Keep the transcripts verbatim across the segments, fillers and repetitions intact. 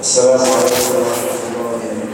السلام عليكم ورحمة الله وبركاته.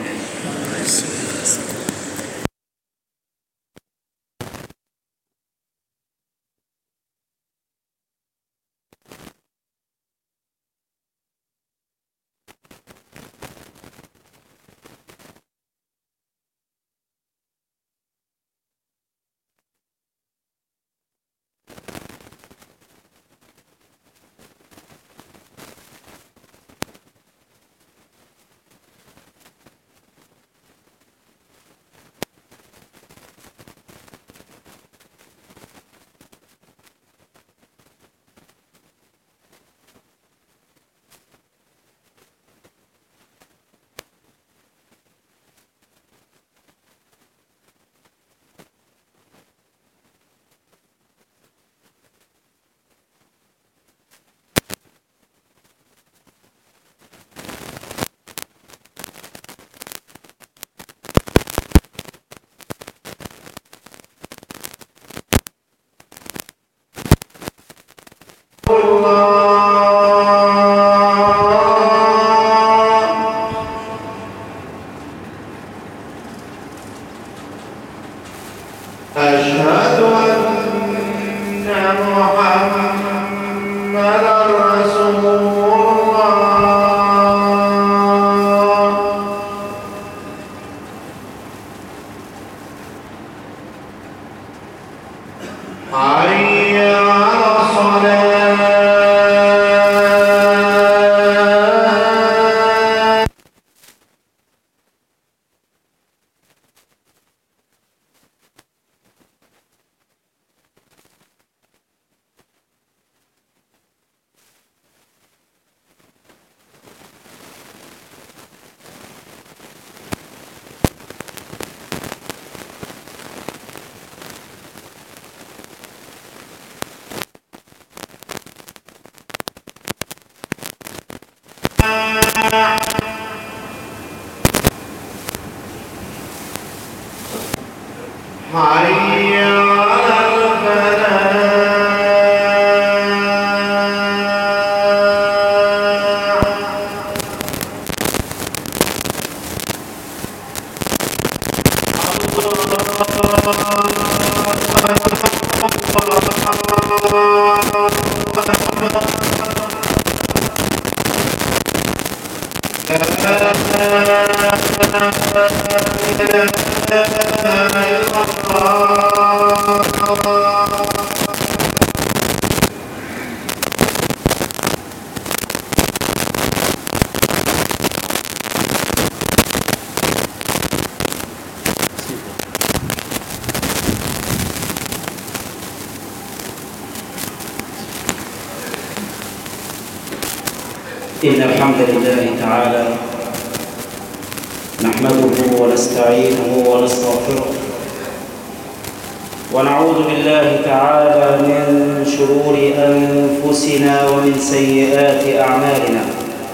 إن الحمد لله تعالى نحمده ونستعينه ونستغفره ونعوذ بالله تعالى من شرور أنفسنا ومن سيئات أعمالنا.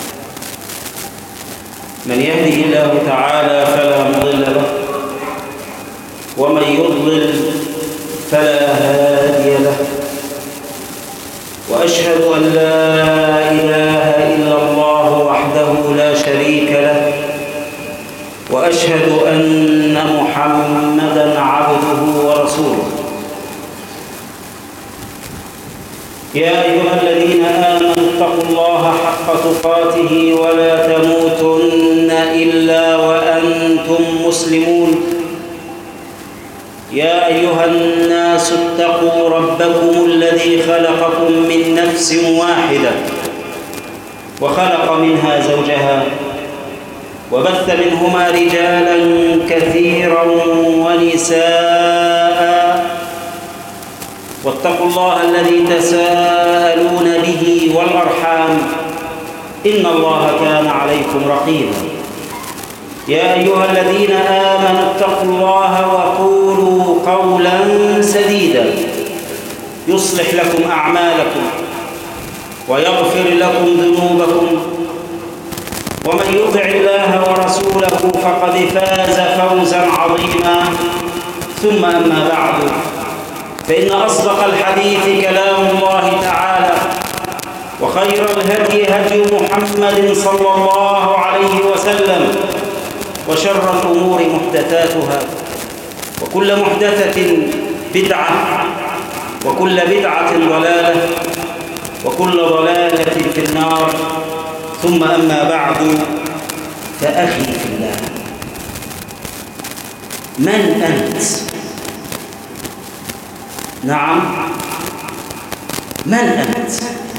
من يهده الله تعالى فلا مضل له ومن يضلل فلا هادي له، وأشهد أن لا إله إلا الله وحده لا شريك له، وأشهد أن محمدًا عبده ورسوله. يا أيها الذين آمنوا اتقوا الله حق تقاته ولا تموتن إلا وأنتم مسلمون. يا أيها الناس اتقوا ربكم الذي خلقكم من نفس واحدة وخلق منها زوجها وبث منهما رجالا كثيرا ونساء، واتقوا الله الذي تساءلون به والأرحام إن الله كان عليكم رقيبا. يا أيها الذين آمنوا اتقوا الله وقولوا قولا سديدا يصلح لكم أعمالكم ويغفر لكم ذنوبكم، ومن يطع الله ورسوله فقد فاز فوزا عظيما. ثم أما بعد، فإن أصدق الحديث كلام الله تعالى، وخير وخير الهدي هدي محمد صلى الله عليه وسلم، وشر الأمور محدثاتها، وكل محدثة بدعة، وكل بدعة ضلالة، وكل ضلالة في النار. ثم أما بعد، فأخي في الله، من أنت؟ نعم، من أنت؟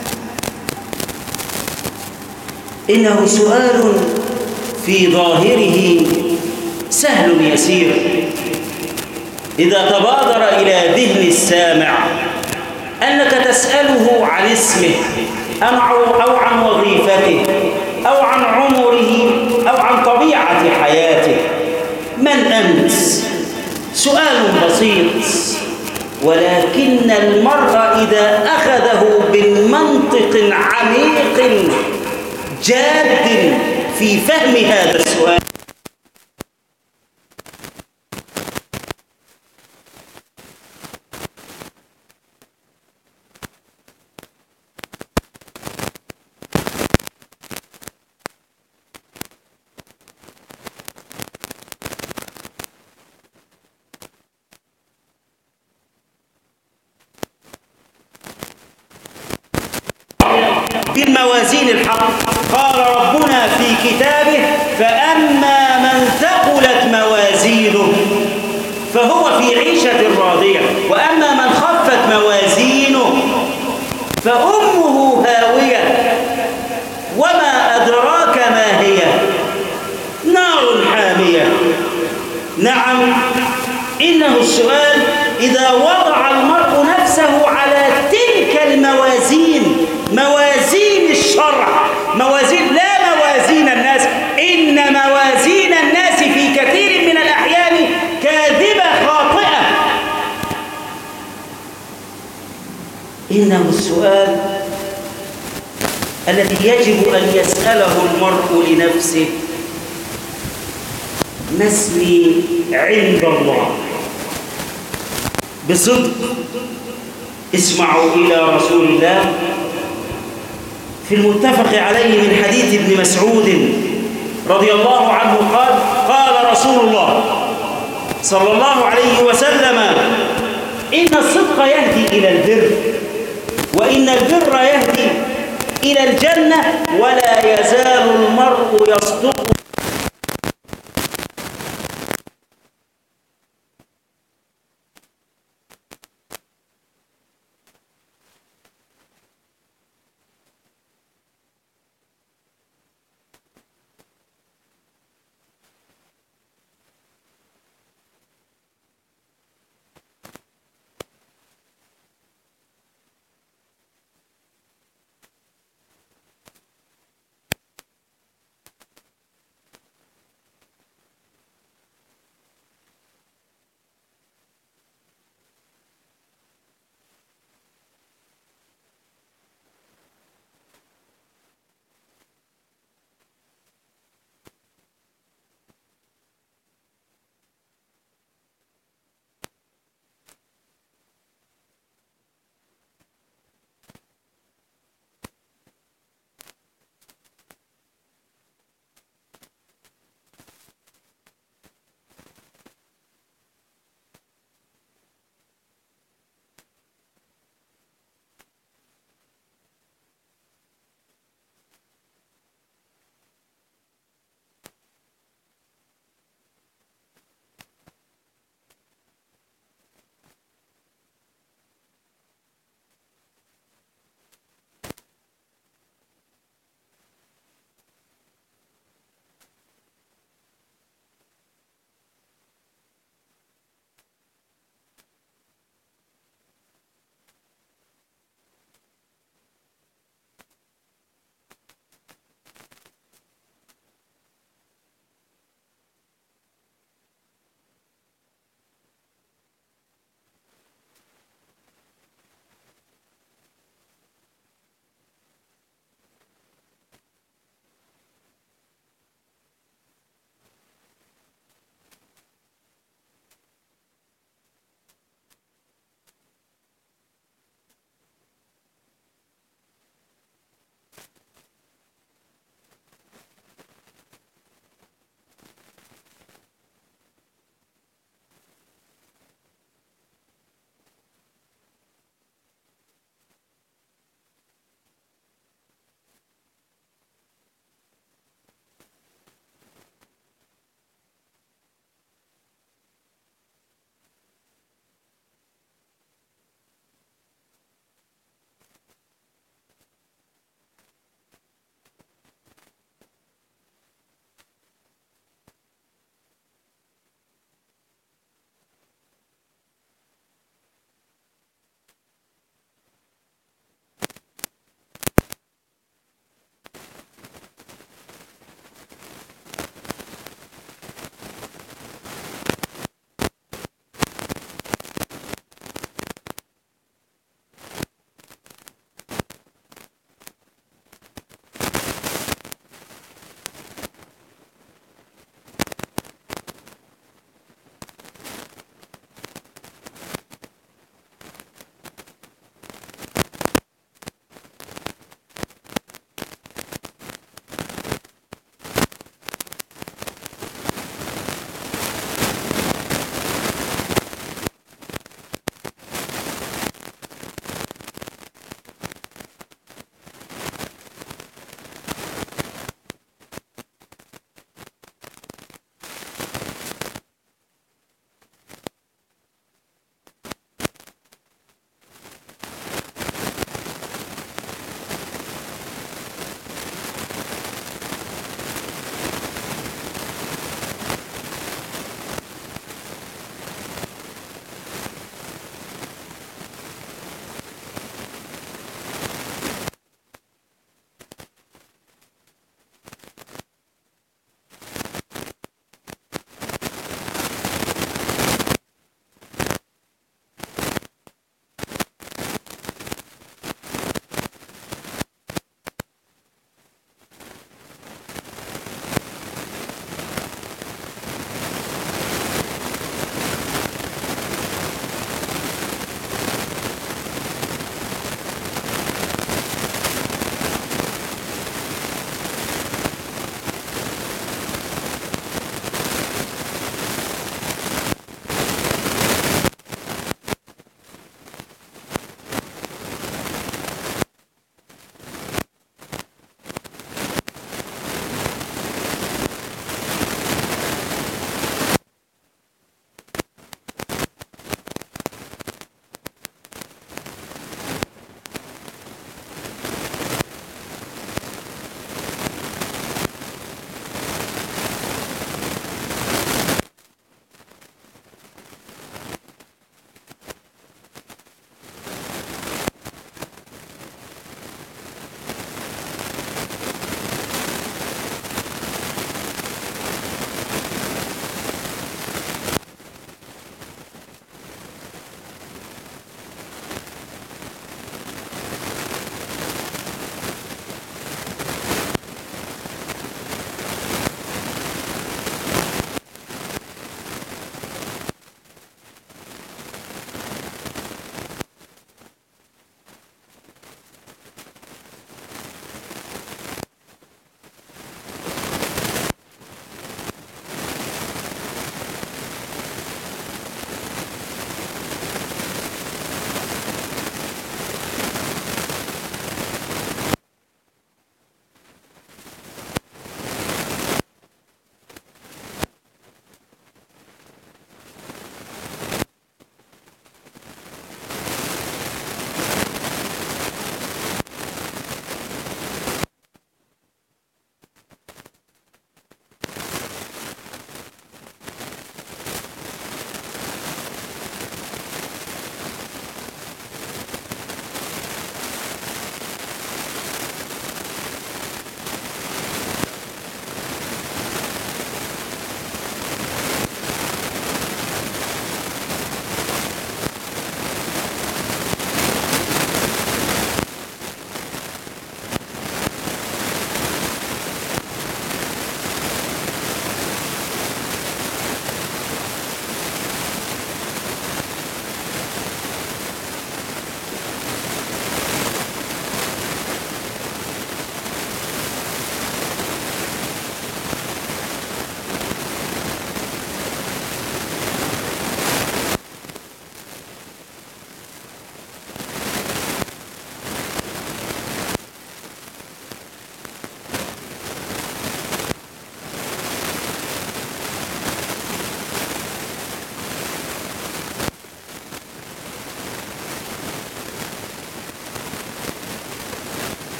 إنه سؤال في ظاهره سهل يسير، إذا تبادر إلى ذهن السامع أنك تسأله عن اسمه أو عن وظيفته أو عن عمره أو عن طبيعة حياته. من أنت؟ سؤال بسيط، ولكن المرء إذا أخذه بمنطق عميق جاد في فهم هذا السؤال بالموازين الحق. قال ربنا في كتابه: فأما من ثقلت موازينه فهو في عيشة راضية، وأما من خفت موازينه فأمه هاوية، وما أدراك ما هي؟ نار حامية. نعم، إنه السؤال إذا وضع المرء نفسه على تلك الموازين، موازين الشرع، موازين لا موازين الناس، إن موازين الناس في كثير من الأحيان كاذبة خاطئة. إنه السؤال الذي يجب أن يسأله المرء لنفسه: ما اسمي عند الله؟ بصدق اسمعوا إلى رسول الله في المتفق عليه من حديث ابن مسعود رضي الله عنه قال: قال رسول الله صلى الله عليه وسلم: إن الصدق يهدي إلى البر، وإن البر يهدي إلى الجنة، ولا يزال المرء يصدق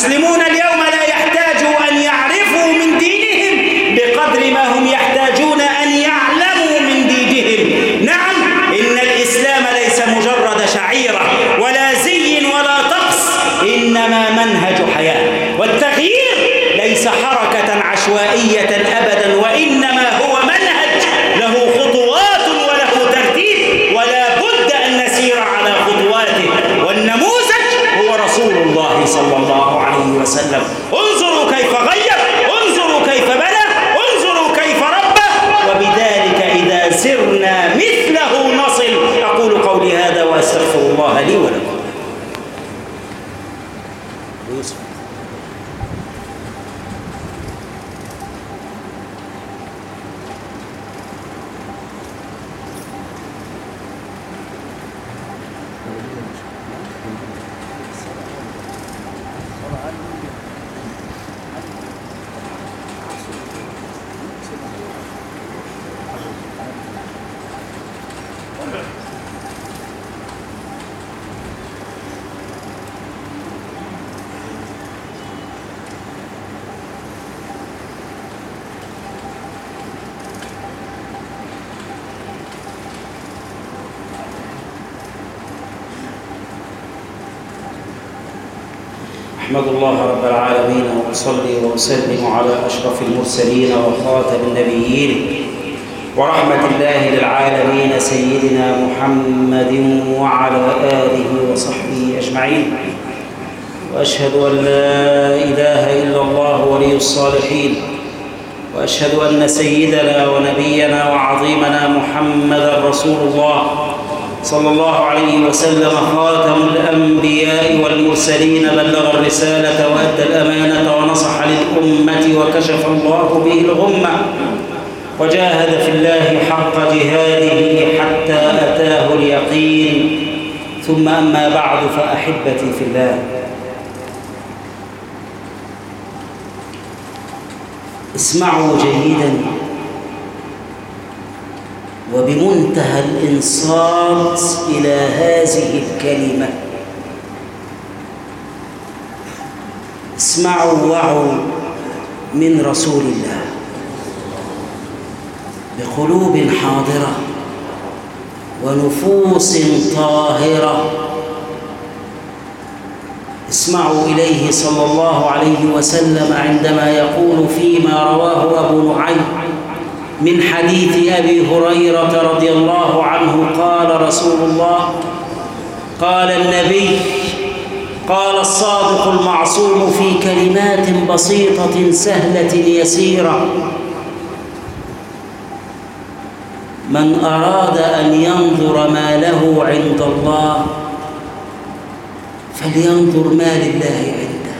المسلمون اليوم لا يحتاجوا أن يعرفوا من دينهم بقدر ما هم يحتاجون أن يعلموا من دينهم. نعم، إن الإسلام ليس مجرد شعيرة ولا زي ولا طقس، إنما منهج حياة، والتغيير ليس حركة عشوائية أبدا، وإنما هو منهج له خطوات وله ترتيب، ولا بد أن نسير على خطواته، والنموذج هو رسول الله صلى الله عليه وسلم. انظروا كيف غير، انظروا كيف بنى، انظروا كيف ربى، وبذلك إذا سرنا مثله نصل. أقول قولي هذا وأستغفر الله لي ولكم. أحمد الله رب العالمين وأصلي وأسلم على أشرف المرسلين وخاتم النبيين ورحمة الله للعالمين سيدنا محمد وعلى آله وصحبه أجمعين. وأشهد أن لا إله إلا الله ولي الصالحين، وأشهد أن سيدنا ونبينا وعظيمنا محمدا رسول الله صلى الله عليه وسلم خاتم الأنبياء والمرسلين، بلغ الرسالة وأدى الأمانة ونصح للأمة وكشف الله به الغمة، وجاهد في الله حق جهاده حتى أتاه اليقين. ثم أما بعد، فأحبتي في الله، اسمعوا جيدا وبمنتهى الإنصات إلى هذه الكلمة. اسمعوا وعوا من رسول الله بقلوب حاضرة ونفوس طاهرة. اسمعوا إليه صلى الله عليه وسلم عندما يقول فيما رواه أبو نعيم من حديث أبي هريرة رضي الله عنه قال رسول الله، قال النبي، قال الصادق المعصوم في كلمات بسيطة سهلة يسيرة: من أراد أن ينظر ما له عند الله فلينظر ما لله عنده.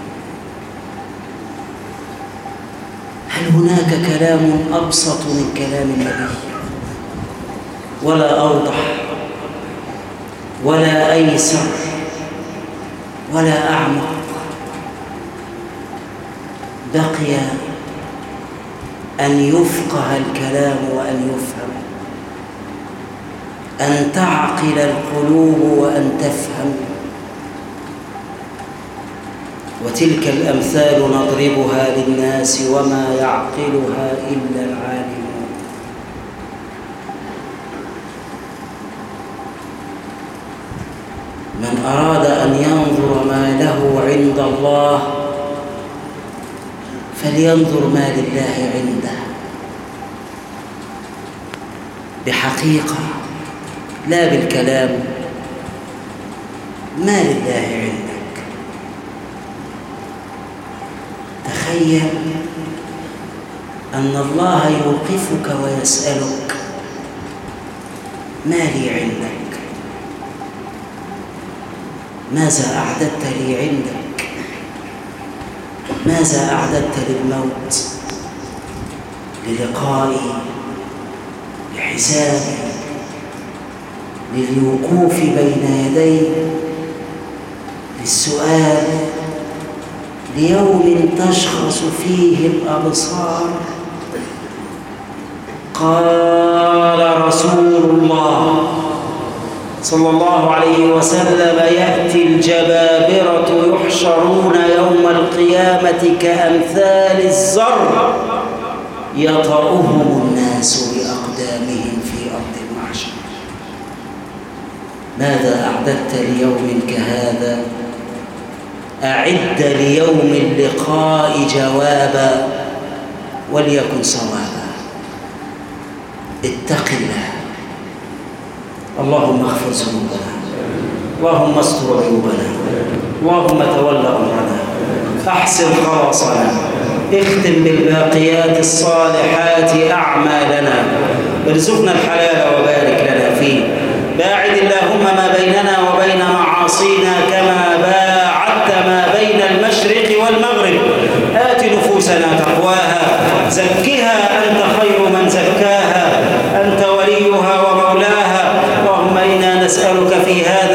هل هناك كلام أبسط من كلام النبي؟ ولا أوضح ولا أيسر ولا أعمق. بقي أن يفقه الكلام وأن يفهم، أن تعقل القلوب وأن تفهم. وتلك الأمثال نضربها للناس وما يعقلها إلا العالمون. من أراد أن ينظر ما له عند الله فلينظر ما لله عنده، بحقيقة لا بالكلام. ما لله عندك. تخيل أن الله يوقفك ويسألك: ما لي عندك؟ ماذا أعددت لي عندك؟ ماذا أعددت للموت، للقائي، لحسابي، للوقوف بين يدي، للسؤال، ليوم تشخص فيه الأبصار؟ قال رسول الله صلى الله عليه وسلم: يأتي الجبابرة يحشرون يوم القيامة كأمثال الزر يطأهم الناس بأقدامهم في أرض المحشر. ماذا أعددت ليوم كهذا؟ أعد ليوم اللقاء جوابا وليكن صوابا. اتق الله. اللهم اغفر ذنوبنا، اللهم استر عيوبنا، اللهم تول أمرنا، أحسن خلاصنا، اختم بالباقيات الصالحات أعمالنا، ارزقنا الحلال وبارك لنا فيه. باعد اللهم ما بيننا وبين معاصينا كما باعدت ما بين المشرق والمغرب. آت نفوسنا تقواها، زكها أنت خير من زكاها، أنت وليها ومولاها. اللهم إنا نسألك في هذا